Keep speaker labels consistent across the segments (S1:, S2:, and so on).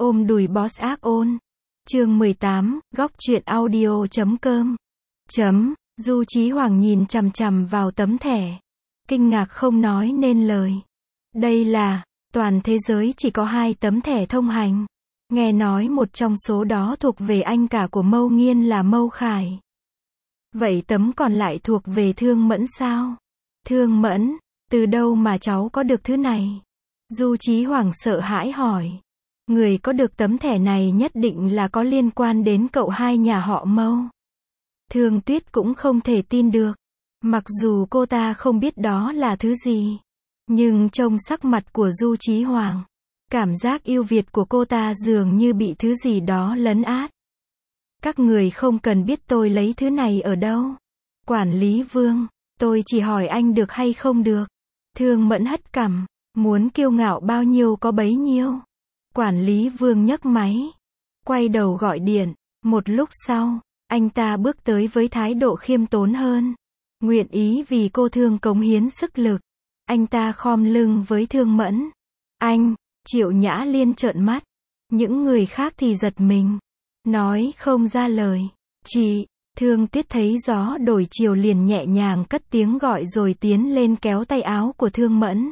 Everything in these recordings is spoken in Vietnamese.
S1: Ôm đùi boss ác ôn. Chương 18, góc truyện audio.com. Du Chí Hoàng nhìn chằm chằm vào tấm thẻ. Kinh ngạc không nói nên lời. Đây là, toàn thế giới chỉ có 2 tấm thẻ thông hành. Nghe nói một trong số đó thuộc về anh cả của Mâu Nghiên là Mâu Khải. Vậy tấm còn lại thuộc về Thương Mẫn sao? Thương Mẫn, từ đâu mà cháu có được thứ này? Du Chí Hoàng sợ hãi hỏi. Người có được tấm thẻ này nhất định là có liên quan đến cậu hai nhà họ Mâu. Thương Tuyết cũng không thể tin được. Mặc dù cô ta không biết đó là thứ gì. Nhưng trông sắc mặt của Du Chí Hoàng, cảm giác yêu Việt của cô ta dường như bị thứ gì đó lấn át. Các người không cần biết tôi lấy thứ này ở đâu. Quản lý Vương, tôi chỉ hỏi anh được hay không được. Thương Mẫn hất cằm, muốn kiêu ngạo bao nhiêu có bấy nhiêu. Quản lý Vương nhấc máy, quay đầu gọi điện. Một lúc sau, anh ta bước tới với thái độ khiêm tốn hơn. Nguyện ý vì cô Thương cống hiến sức lực. Anh ta khom lưng với Thương Mẫn. Anh, Triệu Nhã Liên trợn mắt. Những người khác thì giật mình, nói không ra lời. Chị, Thương Tuyết thấy gió đổi chiều liền nhẹ nhàng cất tiếng gọi rồi tiến lên kéo tay áo của Thương Mẫn.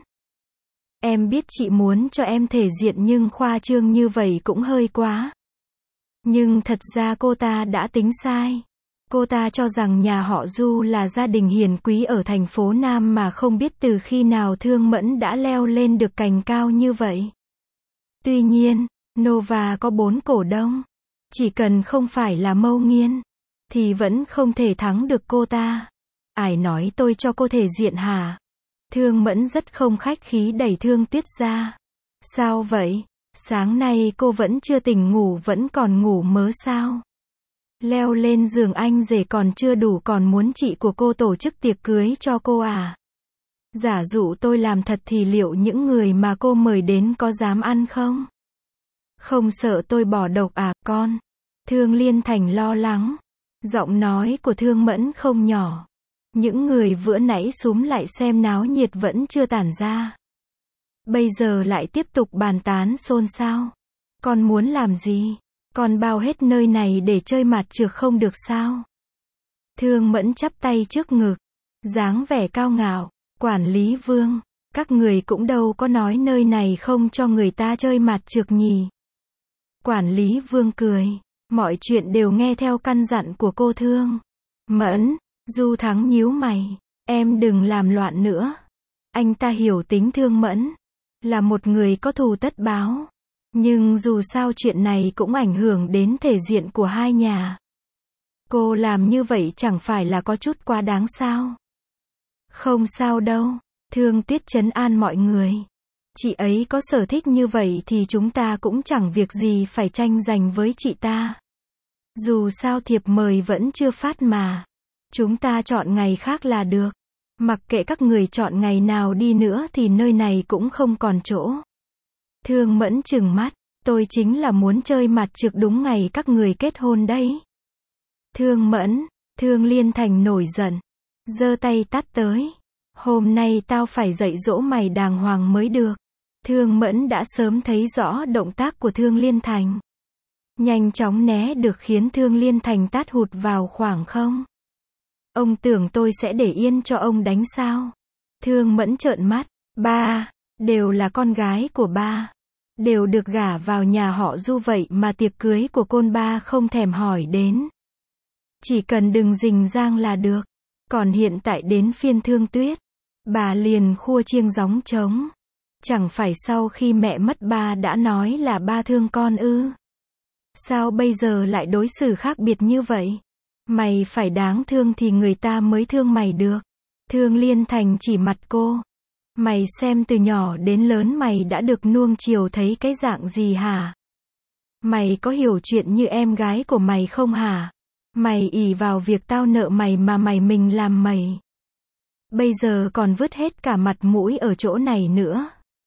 S1: Em biết chị muốn cho em thể diện nhưng khoa trương như vậy cũng hơi quá. Nhưng thật ra cô ta đã tính sai. Cô ta cho rằng nhà họ Du là gia đình hiền quý ở thành phố Nam mà không biết từ khi nào Thương Mẫn đã leo lên được cành cao như vậy. Tuy nhiên, Nova có 4 cổ đông. Chỉ cần không phải là Mâu Nghiên, thì vẫn không thể thắng được cô ta. Ai nói tôi cho cô thể diện hả? Thương Mẫn rất không khách khí đẩy Thương Tuyết ra. Sao vậy? Sáng nay cô vẫn chưa tỉnh ngủ vẫn còn ngủ mớ sao? Leo lên giường anh rể còn chưa đủ còn muốn chị của cô tổ chức tiệc cưới cho cô à? Giả dụ tôi làm thật thì liệu những người mà cô mời đến có dám ăn không? Không sợ tôi bỏ độc à con? Thương Liên Thành lo lắng. Giọng nói của Thương Mẫn không nhỏ. Những người vừa nãy xúm lại xem náo nhiệt vẫn chưa tản ra. Bây giờ lại tiếp tục bàn tán xôn xao. Con muốn làm gì? Con bao hết nơi này để chơi mặt trược không được sao? Thương Mẫn chắp tay trước ngực, dáng vẻ cao ngạo. Quản lý Vương, các người cũng đâu có nói nơi này không cho người ta chơi mặt trược nhỉ? Quản lý Vương cười. Mọi chuyện đều nghe theo căn dặn của cô Thương Mẫn. Du Thắng nhíu mày. Em đừng làm loạn nữa. Anh ta hiểu tính Thương Mẫn. Là một người có thù tất báo. Nhưng dù sao chuyện này cũng ảnh hưởng đến thể diện của hai nhà. Cô làm như vậy chẳng phải là có chút quá đáng sao? Không sao đâu. Thương Tuyết trấn an mọi người. Chị ấy có sở thích như vậy thì chúng ta cũng chẳng việc gì phải tranh giành với chị ta. Dù sao thiệp mời vẫn chưa phát mà. Chúng ta chọn ngày khác là được. Mặc kệ các người chọn ngày nào đi nữa thì nơi này cũng không còn chỗ. Thương Mẫn trừng mắt. Tôi chính là muốn chơi mặt trược đúng ngày các người kết hôn đấy. Thương Mẫn, Thương Liên Thành nổi giận. Giơ tay tát tới. Hôm nay tao phải dạy dỗ mày đàng hoàng mới được. Thương Mẫn đã sớm thấy rõ động tác của Thương Liên Thành. Nhanh chóng né được khiến Thương Liên Thành tát hụt vào khoảng không. Ông tưởng tôi sẽ để yên cho ông đánh sao? Thương Mẫn trợn mắt. Ba, đều là con gái của ba. Đều được gả vào nhà họ Du vậy mà tiệc cưới của côn ba không thèm hỏi đến. Chỉ cần đừng rình rang là được. Còn hiện tại đến phiên Thương Tuyết. Bà liền khua chiêng gióng trống. Chẳng phải sau khi mẹ mất ba đã nói là ba thương con ư? Sao bây giờ lại đối xử khác biệt như vậy? Mày phải đáng thương thì người ta mới thương mày được. Thương Liên Thành chỉ mặt cô. Mày xem từ nhỏ đến lớn mày đã được nuông chiều thấy cái dạng gì hả? Mày có hiểu chuyện như em gái của mày không hả? Mày ỷ vào việc tao nợ mày mà mày mình làm mày. Bây giờ còn vứt hết cả mặt mũi ở chỗ này nữa.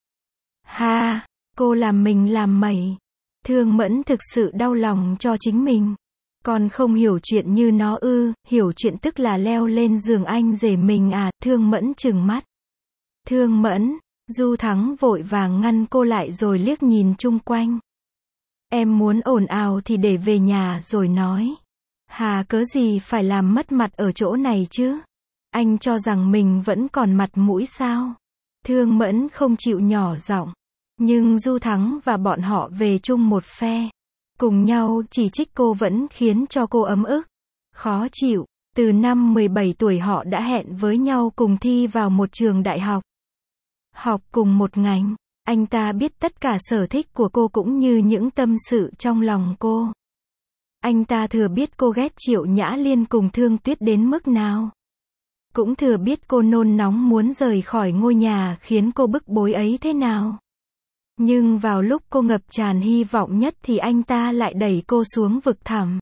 S1: Ha, cô làm mình làm mày. Thương Mẫn thực sự đau lòng cho chính mình. Còn không hiểu chuyện như nó ư? Hiểu chuyện tức là leo lên giường anh rể mình à? Thương Mẫn trừng mắt. Thương Mẫn, Du Thắng vội vàng ngăn cô lại rồi liếc nhìn chung quanh. Em muốn ồn ào thì để về nhà rồi nói. Hà cớ gì phải làm mất mặt ở chỗ này chứ? Anh cho rằng mình vẫn còn mặt mũi sao? Thương Mẫn không chịu nhỏ giọng. Nhưng Du Thắng và bọn họ về chung một phe. Cùng nhau chỉ trích cô vẫn khiến cho cô ấm ức. Khó chịu. Từ năm 17 tuổi họ đã hẹn với nhau cùng thi vào một trường đại học. Học cùng một ngành. Anh ta biết tất cả sở thích của cô cũng như những tâm sự trong lòng cô. Anh ta thừa biết cô ghét Triệu Nhã Liên cùng Thương Tuyết đến mức nào. Cũng thừa biết cô nôn nóng muốn rời khỏi ngôi nhà khiến cô bức bối ấy thế nào. Nhưng vào lúc cô ngập tràn hy vọng nhất thì anh ta lại đẩy cô xuống vực thẳm.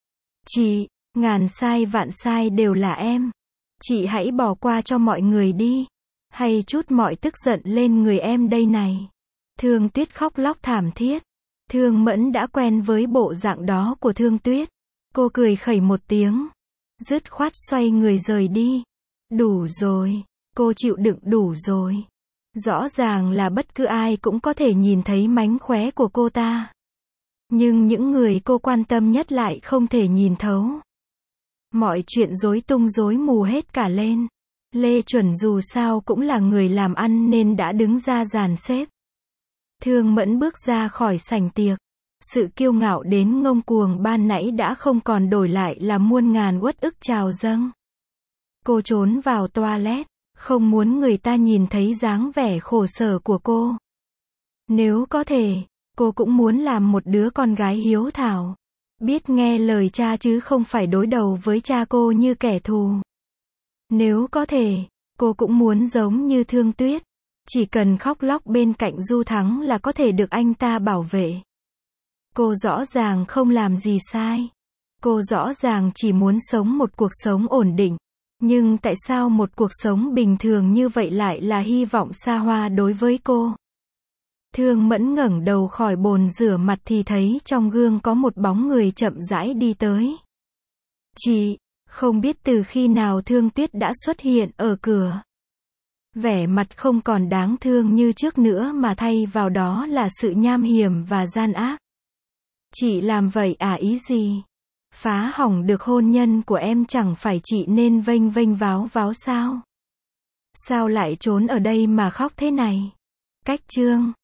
S1: Chị, ngàn sai vạn sai đều là em. Chị hãy bỏ qua cho mọi người đi. Hay trút mọi tức giận lên người em đây này. Thương Tuyết khóc lóc thảm thiết. Thương Mẫn đã quen với bộ dạng đó của Thương Tuyết. Cô cười khẩy một tiếng. Dứt khoát xoay người rời đi. Đủ rồi. Cô chịu đựng đủ rồi. Rõ ràng là bất cứ ai cũng có thể nhìn thấy mánh khóe của cô ta. Nhưng những người cô quan tâm nhất lại không thể nhìn thấu. Mọi chuyện rối tung rối mù hết cả lên. Lê Chuẩn dù sao cũng là người làm ăn nên đã đứng ra dàn xếp. Thương Mẫn bước ra khỏi sảnh tiệc. Sự kiêu ngạo đến ngông cuồng ban nãy đã không còn đổi lại là muôn ngàn uất ức trào dâng. Cô trốn vào toilet, không muốn người ta nhìn thấy dáng vẻ khổ sở của cô. Nếu có thể, cô cũng muốn làm một đứa con gái hiếu thảo. Biết nghe lời cha chứ không phải đối đầu với cha cô như kẻ thù. Nếu có thể, cô cũng muốn giống như Thương Tuyết. Chỉ cần khóc lóc bên cạnh Du Thắng là có thể được anh ta bảo vệ. Cô rõ ràng không làm gì sai. Cô rõ ràng chỉ muốn sống một cuộc sống ổn định. Nhưng tại sao một cuộc sống bình thường như vậy lại là hy vọng xa hoa đối với cô? Thương Mẫn ngẩng đầu khỏi bồn rửa mặt thì thấy trong gương có một bóng người chậm rãi đi tới. Chị, không biết từ khi nào Thương Tuyết đã xuất hiện ở cửa. Vẻ mặt không còn đáng thương như trước nữa mà thay vào đó là sự nham hiểm và gian ác. Chị làm vậy à ý gì? Phá hỏng được hôn nhân của em chẳng phải chị nên vênh vênh váo váo sao? Sao lại trốn ở đây mà khóc thế này? Cách chương